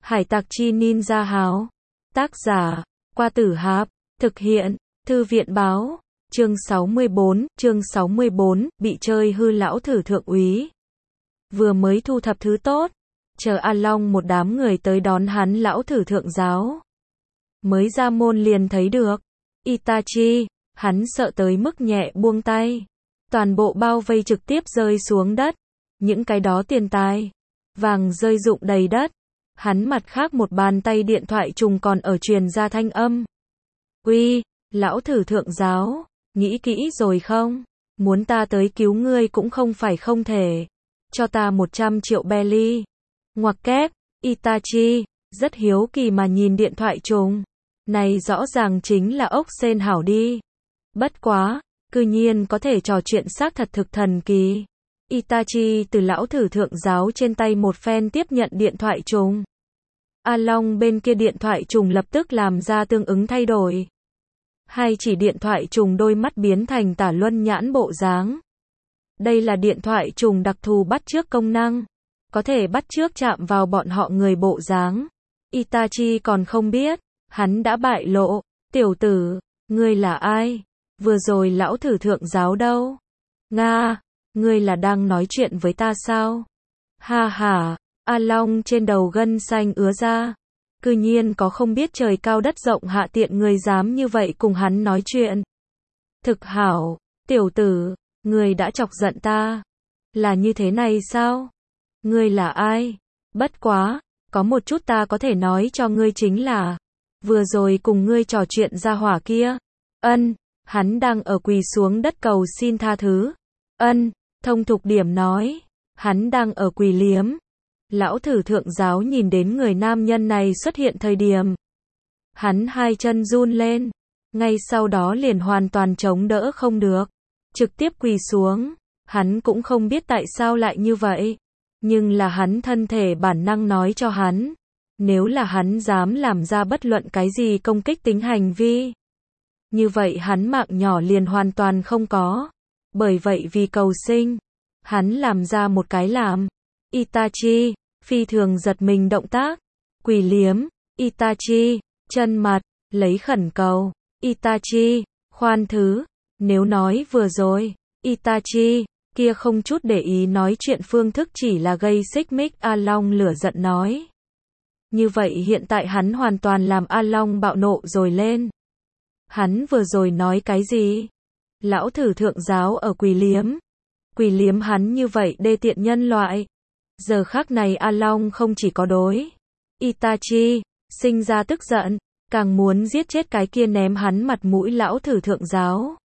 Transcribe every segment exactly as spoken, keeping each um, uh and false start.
Hải tặc chi ninja háo. Tác giả, Qua Tử Hạp. Thực hiện, Thư viện báo. Chương sáu mươi bốn, chương sáu mươi bốn, bị chơi hư lão thử thượng úy. Vừa mới thu thập thứ tốt, chờ A Long một đám người tới đón hắn lão thử thượng giáo. Mới ra môn liền thấy được Itachi, hắn sợ tới mức nhẹ buông tay. Toàn bộ bao vây trực tiếp rơi xuống đất. Những cái đó tiền tài, vàng rơi rụng đầy đất. Hắn mặt khác một bàn tay điện thoại trùng còn ở truyền ra thanh âm. Uy, lão thử thượng giáo, nghĩ kỹ rồi không? Muốn ta tới cứu ngươi cũng không phải không thể. Cho ta một trăm triệu belly. Ngoặc kép, Itachi, rất hiếu kỳ mà nhìn điện thoại trùng. Này rõ ràng chính là ốc sên hảo đi. Bất quá, cư nhiên có thể trò chuyện xác thật thực thần kỳ. Itachi từ lão thử thượng giáo trên tay một phen tiếp nhận điện thoại trùng. A Long bên kia điện thoại trùng lập tức làm ra tương ứng thay đổi. Hai chỉ điện thoại trùng đôi mắt biến thành tả luân nhãn bộ dáng. Đây là điện thoại trùng đặc thù bắt chước công năng. Có thể bắt chước chạm vào bọn họ người bộ dáng. Itachi còn không biết, hắn đã bại lộ. Tiểu tử, ngươi là ai? Vừa rồi lão thử thượng giáo đâu? Nga, ngươi là đang nói chuyện với ta sao? Ha ha, A Long trên đầu gân xanh ứa ra. Cư nhiên có không biết trời cao đất rộng hạ tiện người dám như vậy cùng hắn nói chuyện. Thực hảo, tiểu tử, ngươi đã chọc giận ta. Là như thế này sao? Ngươi là ai? Bất quá, có một chút ta có thể nói cho ngươi chính là, vừa rồi cùng ngươi trò chuyện ra hỏa kia. Ân, hắn đang ở quỳ xuống đất cầu xin tha thứ. Ân, thông thục điểm nói, hắn đang ở quỳ liếm. Lão thử thượng giáo nhìn đến người nam nhân này xuất hiện thời điểm. Hắn hai chân run lên, ngay sau đó liền hoàn toàn chống đỡ không được. Trực tiếp quỳ xuống, hắn cũng không biết tại sao lại như vậy. Nhưng là hắn thân thể bản năng nói cho hắn. Nếu là hắn dám làm ra bất luận cái gì công kích tính hành vi. Như vậy hắn mạng nhỏ liền hoàn toàn không có. Bởi vậy vì cầu sinh, hắn làm ra một cái làm. Itachi, phi thường giật mình động tác. Quỳ liếm, Itachi, chân mặt, lấy khẩn cầu. Itachi, khoan thứ, nếu nói vừa rồi, Itachi, kia không chút để ý nói chuyện phương thức chỉ là gây xích mích. A Long lửa giận nói. Như vậy hiện tại hắn hoàn toàn làm A Long bạo nộ rồi lên. Hắn vừa rồi nói cái gì? Lão thử thượng giáo ở quỳ liếm. Quỳ liếm hắn như vậy đê tiện nhân loại. Giờ khắc này A Long không chỉ có đối Itachi sinh ra tức giận, càng muốn giết chết cái kia ném hắn mặt mũi lão thử thượng giáo.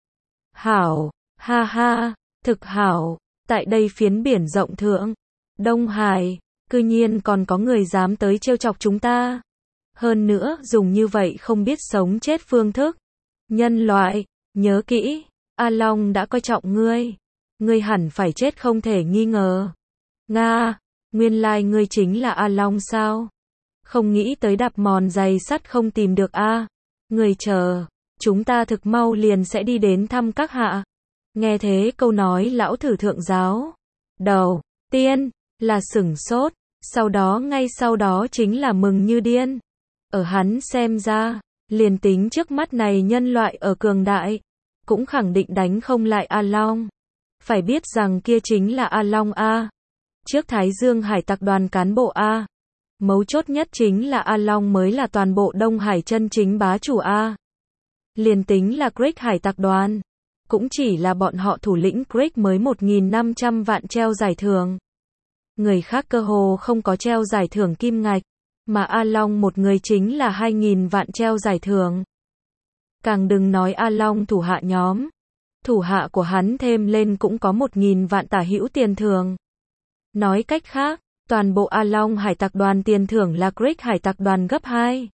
Hảo, ha ha, thực hảo, tại đây phiến biển rộng thượng, Đông Hải, cư nhiên còn có người dám tới trêu chọc chúng ta. Hơn nữa, dùng như vậy không biết sống chết phương thức. Nhân loại, nhớ kỹ, A Long đã coi trọng ngươi. Ngươi hẳn phải chết không thể nghi ngờ. Nga, nguyên lai like ngươi chính là A Long sao? Không nghĩ tới đạp mòn giày sắt không tìm được A. Ngươi chờ, chúng ta thực mau liền sẽ đi đến thăm các hạ. Nghe thế câu nói lão thử thượng giáo. Đầu tiên, là sửng sốt, sau đó ngay sau đó chính là mừng như điên. Ở hắn xem ra, liền tính trước mắt này nhân loại ở cường đại, cũng khẳng định đánh không lại A Long. Phải biết rằng kia chính là A Long A. Trước Thái Dương Hải tặc đoàn cán bộ A. Mấu chốt nhất chính là A Long mới là toàn bộ Đông Hải chân chính bá chủ A. Liền tính là Great Hải tặc đoàn, cũng chỉ là bọn họ thủ lĩnh Great mới một nghìn năm trăm vạn treo giải thưởng. Người khác cơ hồ không có treo giải thưởng kim ngạch, mà A Long một người chính là hai nghìn vạn treo giải thưởng. Càng đừng nói A Long thủ hạ nhóm. Thủ hạ của hắn thêm lên cũng có một nghìn vạn tả hữu tiền thưởng. Nói cách khác, toàn bộ A Long hải tặc đoàn tiền thưởng là Great hải tặc đoàn gấp hai.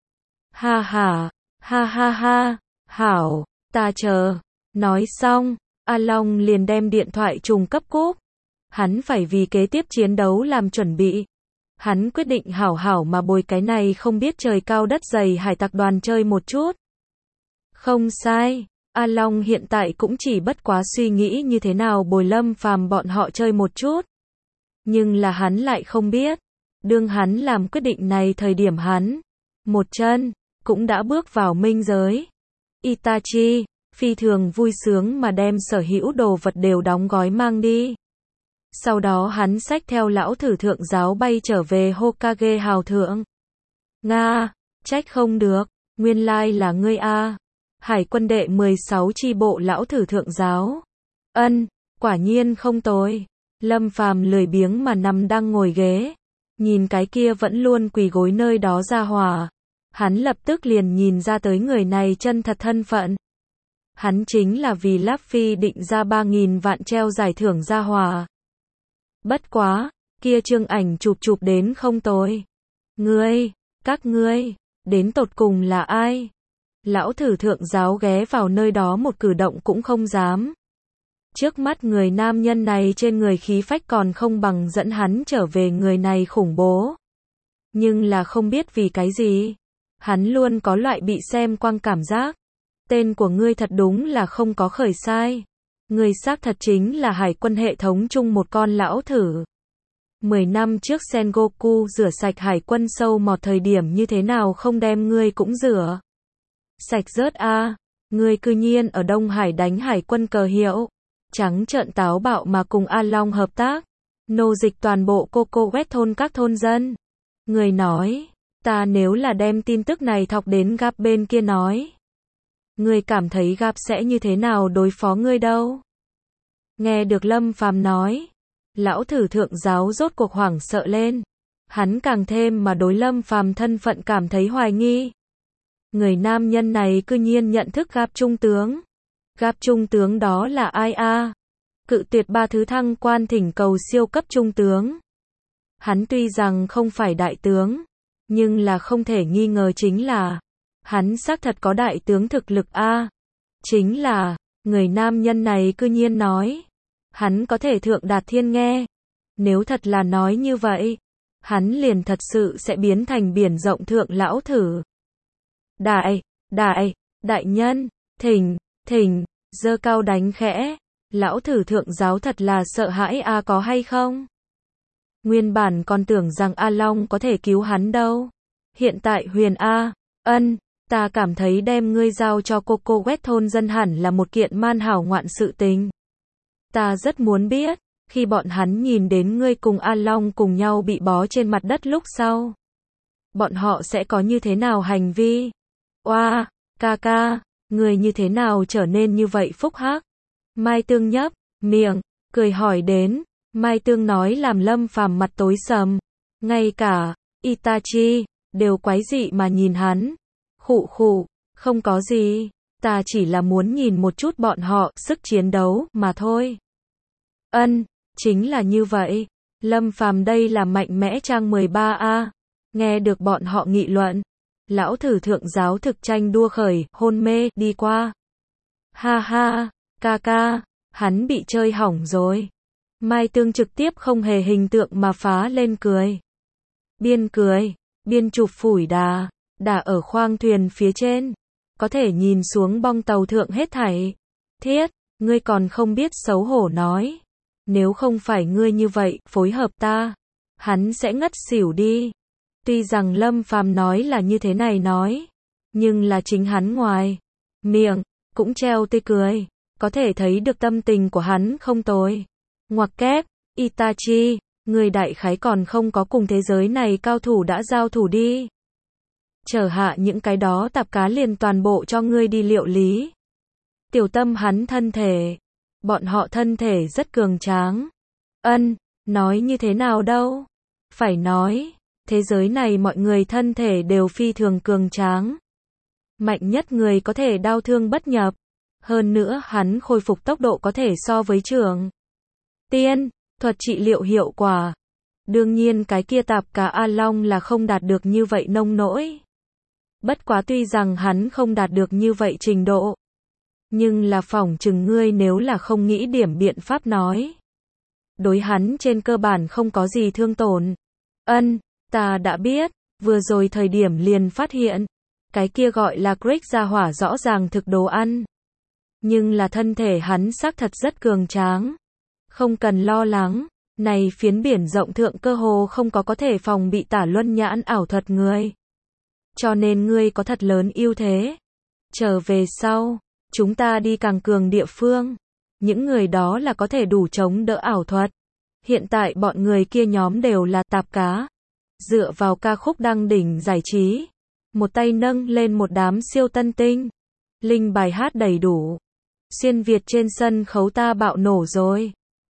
Ha ha, ha ha ha, hảo, ta chờ. Nói xong, A Long liền đem điện thoại trùng cấp cúp. Hắn phải vì kế tiếp chiến đấu làm chuẩn bị. Hắn quyết định hảo hảo mà bồi cái này không biết trời cao đất dày hải tặc đoàn chơi một chút. Không sai, A Long hiện tại cũng chỉ bất quá suy nghĩ như thế nào bồi Lâm Phàm bọn họ chơi một chút. Nhưng là hắn lại không biết, Đương hắn làm quyết định này thời điểm hắn, một chân, cũng đã bước vào minh giới. Itachi, phi thường vui sướng mà đem sở hữu đồ vật đều đóng gói mang đi. Sau đó hắn xách theo lão thử thượng giáo bay trở về Hokage hào thượng. Nga, trách không được, nguyên lai là ngươi a. Hải quân đệ mười sáu chi bộ lão thử thượng giáo. Ân, quả nhiên không tồi. Lâm Phàm lười biếng mà nằm đang ngồi ghế, nhìn cái kia vẫn luôn quỳ gối nơi đó ra hỏa. Hắn lập tức liền nhìn ra tới người này chân thật thân phận. Hắn chính là vì Luffy định ra ba nghìn vạn treo giải thưởng ra hỏa. Bất quá, kia chương ảnh chụp chụp đến không tồi. Ngươi, các ngươi, đến tột cùng là ai? Lão thử thượng giáo ghé vào nơi đó một cử động cũng không dám. Trước mắt người nam nhân này trên người khí phách còn không bằng dẫn hắn trở về người này khủng bố. Nhưng là không biết vì cái gì, hắn luôn có loại bị xem quang cảm giác. Tên của ngươi thật đúng là không có khởi sai. Ngươi xác thật chính là hải quân hệ thống chung một con lão thử. Mười năm trước Sengoku rửa sạch hải quân sâu mọt thời điểm như thế nào không đem ngươi cũng rửa sạch rớt a. Ngươi cư nhiên ở Đông Hải đánh hải quân cờ hiệu, trắng trợn táo bạo mà cùng A Long hợp tác, nô dịch toàn bộ Coco Quét thôn các thôn dân. Người nói, ta nếu là đem tin tức này thọc đến Gap bên kia nói, ngươi cảm thấy Gap sẽ như thế nào đối phó ngươi đâu? Nghe được Lâm Phàm nói, lão thử thượng giáo rốt cuộc hoảng sợ lên. Hắn càng thêm mà đối Lâm Phàm thân phận cảm thấy hoài nghi. Người nam nhân này cư nhiên nhận thức Gap trung tướng. Gap trung tướng đó là ai a? Cự tuyệt ba thứ thăng quan thỉnh cầu siêu cấp trung tướng. Hắn tuy rằng không phải đại tướng, nhưng là không thể nghi ngờ chính là hắn xác thật có đại tướng thực lực a. Chính là, người nam nhân này cư nhiên nói, hắn có thể thượng đạt thiên nghe. Nếu thật là nói như vậy, hắn liền thật sự sẽ biến thành biển rộng thượng lão thử. Đại, đại, đại nhân, thỉnh, thỉnh, giơ cao đánh khẽ. Lão thử thượng giáo thật là sợ hãi a, có hay không? Nguyên bản còn tưởng rằng A Long có thể cứu hắn đâu. Hiện tại Huyền A, ân, ta cảm thấy đem ngươi giao cho Coco Quét thôn dân hẳn là một kiện man hảo ngoạn sự tình. Ta rất muốn biết, khi bọn hắn nhìn đến ngươi cùng A Long cùng nhau bị bó trên mặt đất lúc sau, bọn họ sẽ có như thế nào hành vi? Oa, ca ca, người như thế nào trở nên như vậy phúc hắc? Mai Tương nhấp miệng, cười hỏi đến. Mai Tương nói làm Lâm Phàm mặt tối sầm. Ngay cả Itachi đều quái dị mà nhìn hắn. Khụ khụ, không có gì, ta chỉ là muốn nhìn một chút bọn họ sức chiến đấu mà thôi. Ân, chính là như vậy. Lâm Phàm đây là mạnh mẽ trang mười ba a. Nghe được bọn họ nghị luận, lão thử thượng giáo thực tranh đua khởi, hôn mê đi qua. Ha ha, ca ca, hắn bị chơi hỏng rồi. Mai Tương trực tiếp không hề hình tượng mà phá lên cười. Biên cười, biên chụp phủi đà, đà ở khoang thuyền phía trên, có thể nhìn xuống bong tàu thượng hết thảy. Thiết, ngươi còn không biết xấu hổ nói. Nếu không phải ngươi như vậy, phối hợp ta, hắn sẽ ngất xỉu đi. Tuy rằng Lâm Phàm nói là như thế này nói, nhưng là chính hắn ngoài miệng cũng treo tươi cười, có thể thấy được tâm tình của hắn không tồi. Ngoặc kép, Itachi, người đại khái còn không có cùng thế giới này cao thủ đã giao thủ đi. Trở hạ những cái đó tạp cá liền toàn bộ cho ngươi đi liệu lý. Tiểu tâm hắn thân thể, bọn họ thân thể rất cường tráng. Ân, nói như thế nào đâu? Phải nói, thế giới này mọi người thân thể đều phi thường cường tráng. Mạnh nhất người có thể đau thương bất nhập. Hơn nữa hắn khôi phục tốc độ có thể so với Trường Tiên, thuật trị liệu hiệu quả. Đương nhiên cái kia tạp cá A Long là không đạt được như vậy nông nỗi. Bất quá tuy rằng hắn không đạt được như vậy trình độ, nhưng là phỏng chừng ngươi nếu là không nghĩ điểm biện pháp nói, đối hắn trên cơ bản không có gì thương tổn. Ân, ta đã biết, vừa rồi thời điểm liền phát hiện, cái kia gọi là Greg gia hỏa rõ ràng thực đồ ăn. Nhưng là thân thể hắn xác thật rất cường tráng. Không cần lo lắng, Này phiến biển rộng thượng cơ hồ không có có thể phòng bị tả luân nhãn ảo thuật người. Cho nên ngươi có thật lớn ưu thế. Trở về sau, chúng ta đi càng cường địa phương. Những người đó là có thể đủ chống đỡ ảo thuật. Hiện tại bọn người kia nhóm đều là tạp cá. Dựa vào ca khúc đăng đỉnh giải trí. Một tay nâng lên một đám siêu tân tinh. Linh bài hát đầy đủ. Xuyên Việt trên sân khấu ta bạo nổ rồi.